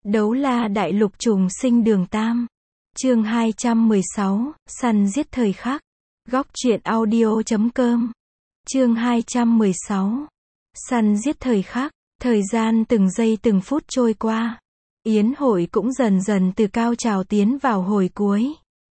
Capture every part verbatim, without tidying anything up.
Đấu la đại lục trùng sinh đường tam. Chương hai trăm mười sáu, săn giết thời khắc. Góc truyện audio chấm com. Chương hai trăm mười sáu. Săn giết thời khắc. Thời gian từng giây từng phút trôi qua. Yến hội cũng dần dần từ cao trào tiến vào hồi cuối.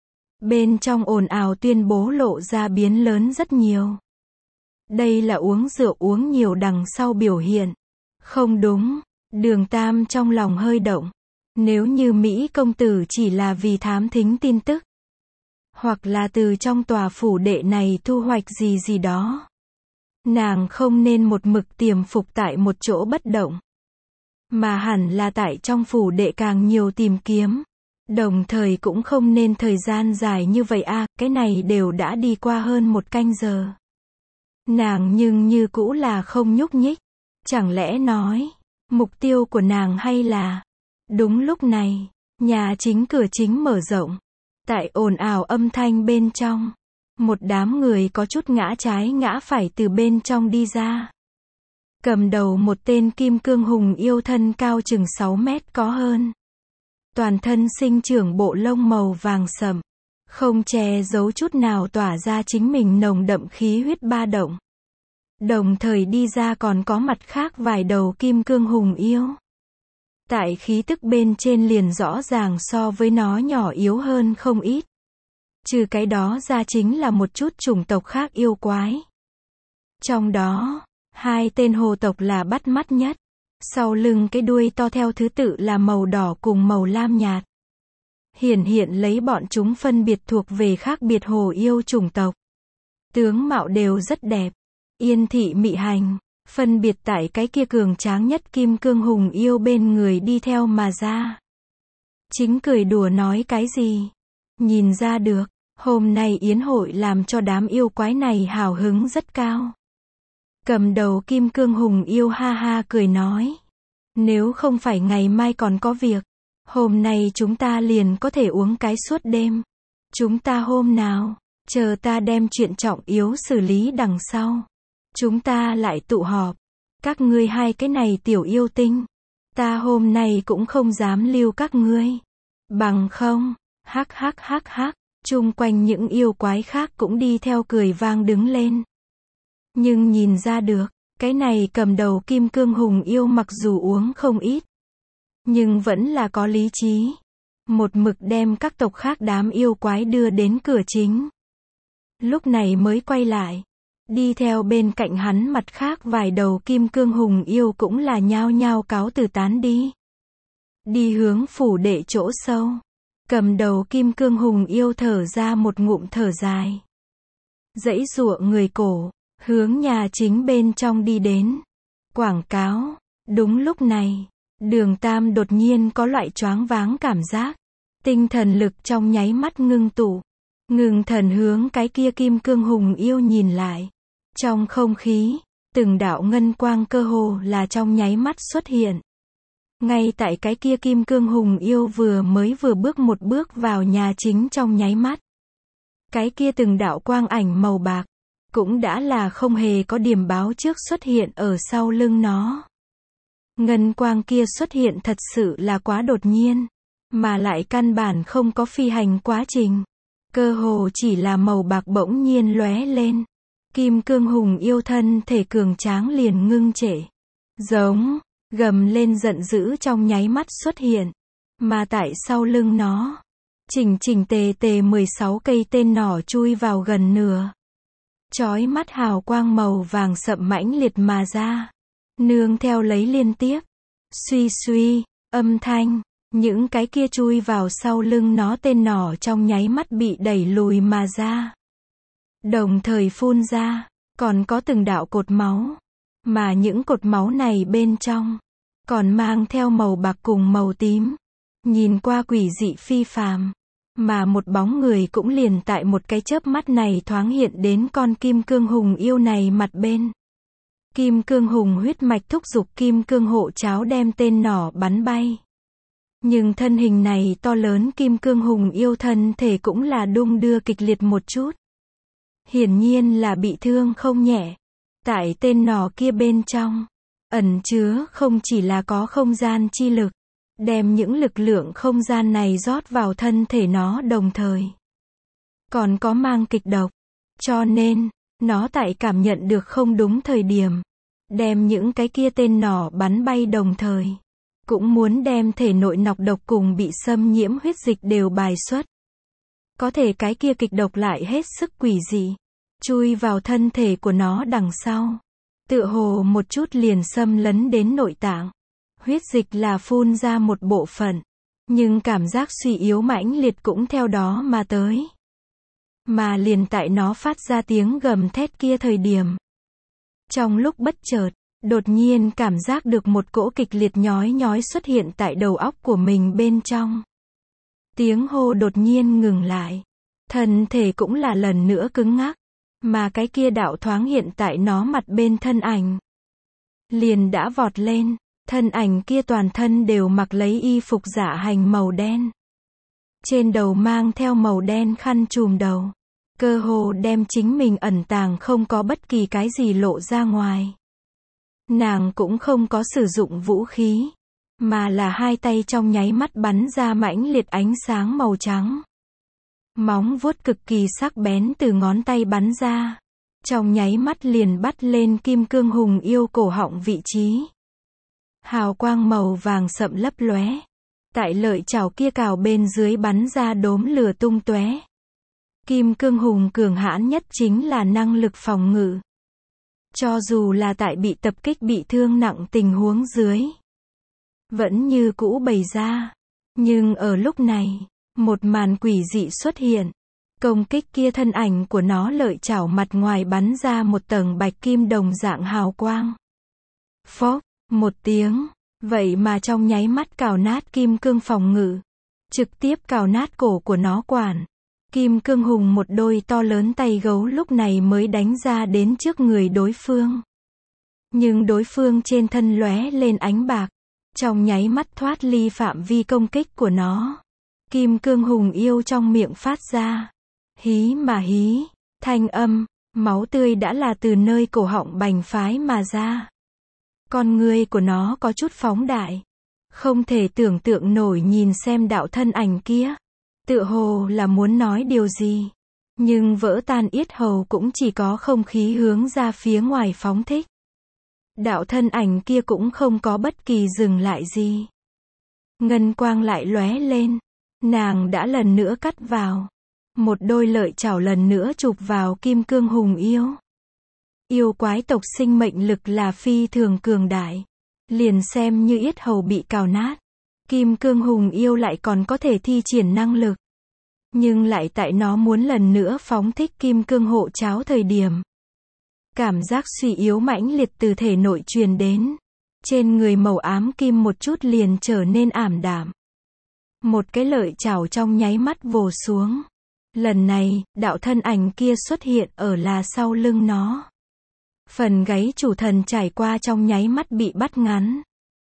Bên trong ồn ào tuyên bố lộ ra biến lớn rất nhiều. Đây là uống rượu uống nhiều đằng sau biểu hiện. Không đúng. Đường Tam trong lòng hơi động. Nếu như Mỹ công tử chỉ là vì thám thính tin tức, hoặc là từ trong tòa phủ đệ này thu hoạch gì gì đó, nàng không nên một mực tiềm phục tại một chỗ bất động, mà hẳn là tại trong phủ đệ càng nhiều tìm kiếm. Đồng thời cũng không nên thời gian dài như vậy a, à, cái này đều đã đi qua hơn một canh giờ. Nàng nhưng như cũ là không nhúc nhích. Chẳng lẽ nói, mục tiêu của nàng hay là... Đúng lúc này, nhà chính cửa chính mở rộng. Tại ồn ào âm thanh bên trong, một đám người có chút ngã trái ngã phải từ bên trong đi ra. Cầm đầu một tên kim cương hùng yêu thân cao chừng sáu mét có hơn. Toàn thân sinh trưởng bộ lông màu vàng sậm, không che giấu chút nào tỏa ra chính mình nồng đậm khí huyết ba động. Đồng thời đi ra còn có mặt khác vài đầu kim cương hùng yêu. Tại khí tức bên trên liền rõ ràng so với nó nhỏ yếu hơn không ít. Trừ cái đó ra chính là một chút chủng tộc khác yêu quái. Trong đó, hai tên hồ tộc là bắt mắt nhất. Sau lưng cái đuôi to theo thứ tự là màu đỏ cùng màu lam nhạt. Hiển hiện lấy bọn chúng phân biệt thuộc về khác biệt hồ yêu chủng tộc. Tướng mạo đều rất đẹp. Yên thị mị hành. Phân biệt tại cái kia cường tráng nhất kim cương hùng yêu bên người đi theo mà ra. Chính cười đùa nói cái gì? Nhìn ra được, hôm nay yến hội làm cho đám yêu quái này hào hứng rất cao. Cầm đầu kim cương hùng yêu ha ha cười nói. Nếu không phải ngày mai còn có việc, hôm nay chúng ta liền có thể uống cái suốt đêm. Chúng ta hôm nào, chờ ta đem chuyện trọng yếu xử lý đằng sau. Chúng ta lại tụ họp. Các ngươi hai cái này tiểu yêu tinh. Ta hôm nay cũng không dám lưu các ngươi. Bằng không, hắc hắc hắc hắc, chung quanh những yêu quái khác cũng đi theo cười vang đứng lên. Nhưng nhìn ra được, cái này cầm đầu kim cương hùng yêu mặc dù uống không ít, nhưng vẫn là có lý trí. Một mực đem các tộc khác đám yêu quái đưa đến cửa chính. Lúc này mới quay lại. Đi theo bên cạnh hắn mặt khác vài đầu kim cương hùng yêu cũng là nhao nhao cáo từ tán đi. Đi hướng phủ đệ chỗ sâu. Cầm đầu kim cương hùng yêu thở ra một ngụm thở dài. Giãy giụa người cổ, hướng nhà chính bên trong đi đến. Quảng cáo. Đúng lúc này, Đường Tam đột nhiên có loại choáng váng cảm giác. Tinh thần lực trong nháy mắt ngưng tụ. Ngừng thần hướng cái kia kim cương hùng yêu nhìn lại. Trong không khí, từng đạo ngân quang cơ hồ là trong nháy mắt xuất hiện. Ngay tại cái kia kim cương hùng yêu vừa mới vừa bước một bước vào nhà chính trong nháy mắt. Cái kia từng đạo quang ảnh màu bạc, cũng đã là không hề có điểm báo trước xuất hiện ở sau lưng nó. Ngân quang kia xuất hiện thật sự là quá đột nhiên, mà lại căn bản không có phi hành quá trình. Cơ hồ chỉ là màu bạc bỗng nhiên lóe lên. Kim cương hùng yêu thân thể cường tráng liền ngưng trệ. Giống, gầm lên giận dữ trong nháy mắt xuất hiện. Mà tại sau lưng nó, chỉnh chỉnh tề tề mười sáu cây tên nỏ chui vào gần nửa. Chói mắt hào quang màu vàng sậm mãnh liệt mà ra. Nương theo lấy liên tiếp. Suy suy, âm thanh, những cái kia chui vào sau lưng nó tên nỏ trong nháy mắt bị đẩy lùi mà ra. Đồng thời phun ra, còn có từng đạo cột máu. Mà những cột máu này bên trong, còn mang theo màu bạc cùng màu tím. Nhìn qua quỷ dị phi phàm. Mà một bóng người cũng liền tại một cái chớp mắt này thoáng hiện đến con kim cương hùng yêu này mặt bên. Kim cương hùng huyết mạch thúc giục kim cương hộ cháo đem tên nỏ bắn bay. Nhưng thân hình này to lớn kim cương hùng yêu thân thể cũng là đung đưa kịch liệt một chút. Hiển nhiên là bị thương không nhẹ. Tại tên nỏ kia bên trong, ẩn chứa không chỉ là có không gian chi lực, đem những lực lượng không gian này rót vào thân thể nó đồng thời. Còn có mang kịch độc. Cho nên, nó tại cảm nhận được không đúng thời điểm, đem những cái kia tên nỏ bắn bay đồng thời. Cũng muốn đem thể nội nọc độc cùng bị xâm nhiễm huyết dịch đều bài xuất. Có thể cái kia kịch độc lại hết sức quỷ dị, chui vào thân thể của nó đằng sau. Tựa hồ một chút liền xâm lấn đến nội tạng. Huyết dịch là phun ra một bộ phận, nhưng cảm giác suy yếu mãnh liệt cũng theo đó mà tới. Mà liền tại nó phát ra tiếng gầm thét kia thời điểm. Trong lúc bất chợt, đột nhiên cảm giác được một cỗ kịch liệt nhói nhói xuất hiện tại đầu óc của mình bên trong. Tiếng hô đột nhiên ngừng lại. Thân thể cũng là lần nữa cứng ngắc. Mà cái kia đạo thoáng hiện tại nó mặt bên thân ảnh. Liền đã vọt lên. Thân ảnh kia toàn thân đều mặc lấy y phục dạ hành màu đen. Trên đầu mang theo màu đen khăn trùm đầu. Cơ hồ đem chính mình ẩn tàng không có bất kỳ cái gì lộ ra ngoài. Nàng cũng không có sử dụng vũ khí, mà là hai tay trong nháy mắt bắn ra mãnh liệt ánh sáng màu trắng. Móng vuốt cực kỳ sắc bén từ ngón tay bắn ra. Trong nháy mắt liền bắt lên kim cương hùng yêu cổ họng vị trí. Hào quang màu vàng sậm lấp lóe. Tại lợi chảo kia cào bên dưới bắn ra đốm lửa tung tóe. Kim cương hùng cường hãn nhất chính là năng lực phòng ngự. Cho dù là tại bị tập kích bị thương nặng tình huống dưới, vẫn như cũ bày ra. Nhưng ở lúc này, một màn quỷ dị xuất hiện. Công kích kia thân ảnh của nó lợi chảo mặt ngoài bắn ra một tầng bạch kim đồng dạng hào quang. Phốc, một tiếng, vậy mà trong nháy mắt cào nát kim cương phòng ngự. Trực tiếp cào nát cổ của nó quản. Kim cương hùng một đôi to lớn tay gấu lúc này mới đánh ra đến trước người đối phương. Nhưng đối phương trên thân lóe lên ánh bạc. Trong nháy mắt thoát ly phạm vi công kích của nó. Kim cương hùng yêu trong miệng phát ra. Hí mà hí. Thanh âm. Máu tươi đã là từ nơi cổ họng bành phái mà ra. Con ngươi của nó có chút phóng đại. Không thể tưởng tượng nổi nhìn xem đạo thân ảnh kia. Tựa hồ là muốn nói điều gì. Nhưng vỡ tan yết hầu cũng chỉ có không khí hướng ra phía ngoài phóng thích. Đạo thân ảnh kia cũng không có bất kỳ dừng lại gì. Ngân quang lại lóe lên. Nàng đã lần nữa cắt vào. Một đôi lợi chảo lần nữa chụp vào kim cương hùng yêu. Yêu quái tộc sinh mệnh lực là phi thường cường đại. Liền xem như yết hầu bị cào nát. Kim cương hùng yêu lại còn có thể thi triển năng lực. Nhưng lại tại nó muốn lần nữa phóng thích kim cương hộ cháo thời điểm. Cảm giác suy yếu mãnh liệt từ thể nội truyền đến. Trên người màu ám kim một chút liền trở nên ảm đạm. Một cái lợi chảo trong nháy mắt vồ xuống. Lần này, đạo thân ảnh kia xuất hiện ở là sau lưng nó. Phần gáy chủ thần trải qua trong nháy mắt bị bắt ngắn.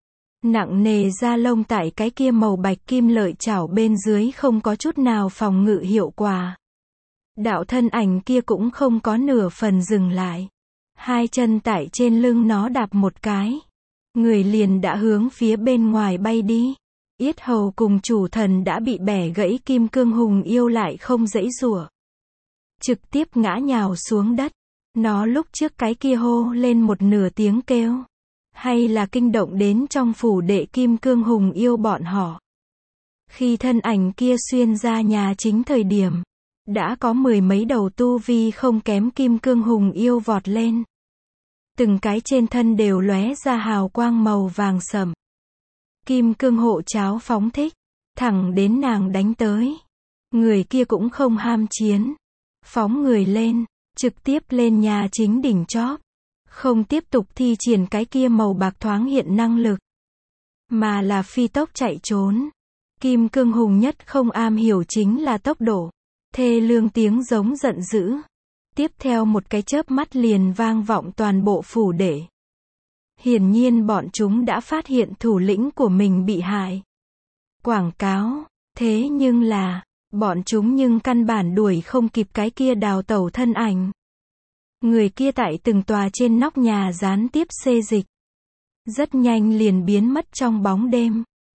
Nặng nề da lông tại cái kia màu bạch kim lợi chảo bên dưới không có chút nào phòng ngự hiệu quả. Đạo thân ảnh kia cũng không có nửa phần dừng lại. Hai chân tại trên lưng nó đạp một cái. Người liền đã hướng phía bên ngoài bay đi. Yết hầu cùng chủ thần đã bị bẻ gãy kim cương hùng yêu lại không giãy giụa. Trực tiếp ngã nhào xuống đất. Nó lúc trước cái kia hô lên một nửa tiếng kêu. Hay là kinh động đến trong phủ đệ kim cương hùng yêu bọn họ. Khi thân ảnh kia xuyên ra nhà chính thời điểm. Đã có mười mấy đầu tu vi không kém kim cương hùng yêu vọt lên. Từng cái trên thân đều lóe ra hào quang màu vàng sẫm. Kim cương hộ cháo phóng thích. Thẳng đến nàng đánh tới. Người kia cũng không ham chiến. Phóng người lên. Trực tiếp lên nhà chính đỉnh chóp. Không tiếp tục thi triển cái kia màu bạc thoáng hiện năng lực. Mà là phi tốc chạy trốn. Kim cương hùng nhất không am hiểu chính là tốc độ. Thê lương tiếng giống giận dữ. Tiếp theo một cái chớp mắt liền vang vọng toàn bộ phủ đệ. Hiển nhiên bọn chúng đã phát hiện thủ lĩnh của mình bị hại. Quảng cáo. Thế nhưng là, bọn chúng nhưng căn bản đuổi không kịp cái kia đào tẩu thân ảnh. Người kia tại từng tòa trên nóc nhà gián tiếp xê dịch. Rất nhanh liền biến mất trong bóng đêm.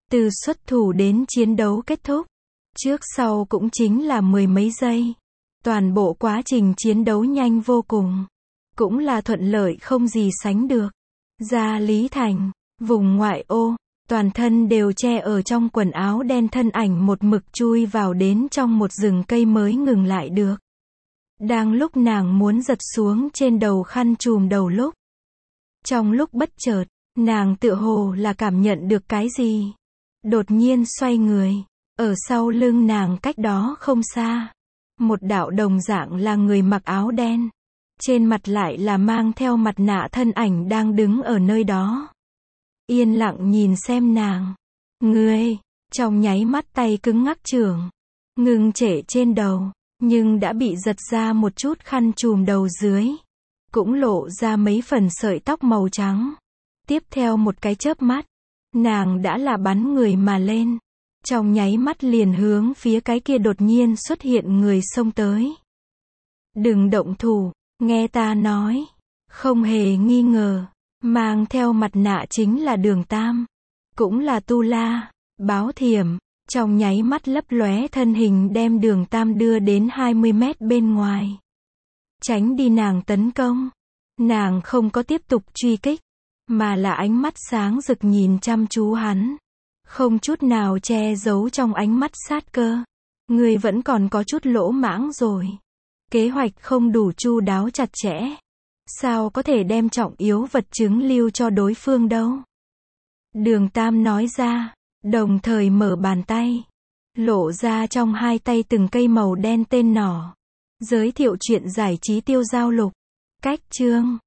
Từ xuất thủ đến chiến đấu kết thúc, trước sau cũng chính là mười mấy giây. Toàn bộ quá trình chiến đấu nhanh vô cùng, cũng là thuận lợi không gì sánh được. Ra Lý Thành, vùng ngoại ô, toàn thân đều che ở trong quần áo đen thân ảnh một mực chui vào đến trong một rừng cây mới ngừng lại được. Đang lúc nàng muốn giật xuống trên đầu khăn trùm đầu lúc. Trong lúc bất chợt, nàng tựa hồ là cảm nhận được cái gì. Đột nhiên xoay người, ở sau lưng nàng cách đó không xa. Một đạo đồng dạng là người mặc áo đen. Trên mặt lại là mang theo mặt nạ thân ảnh đang đứng ở nơi đó. Yên lặng nhìn xem nàng. Ngươi, trong nháy mắt tay cứng ngắc chưởng, ngừng trễ trên đầu, nhưng đã bị giật ra một chút khăn trùm đầu dưới. Cũng lộ ra mấy phần sợi tóc màu trắng. Tiếp theo một cái chớp mắt, nàng đã là bắn người mà lên. Trong nháy mắt liền hướng phía cái kia đột nhiên xuất hiện người xông tới. Đừng động thủ, nghe ta nói. Không hề nghi ngờ, mang theo mặt nạ chính là Đường Tam. Cũng là Tu La, Báo Thiểm. Trong nháy mắt lấp lóe thân hình đem Đường Tam đưa đến hai mươi mét bên ngoài. Tránh đi nàng tấn công. Nàng không có tiếp tục truy kích, mà là ánh mắt sáng rực nhìn chăm chú hắn. Không chút nào che giấu trong ánh mắt sát cơ. Ngươi vẫn còn có chút lỗ mãng rồi. Kế hoạch không đủ chu đáo chặt chẽ. Sao có thể đem trọng yếu vật chứng lưu cho đối phương đâu? Đường Tam nói ra, đồng thời mở bàn tay. Lộ ra trong hai tay từng cây màu đen tên nỏ. Giới thiệu chuyện giải trí tiêu giao lục. Cách chương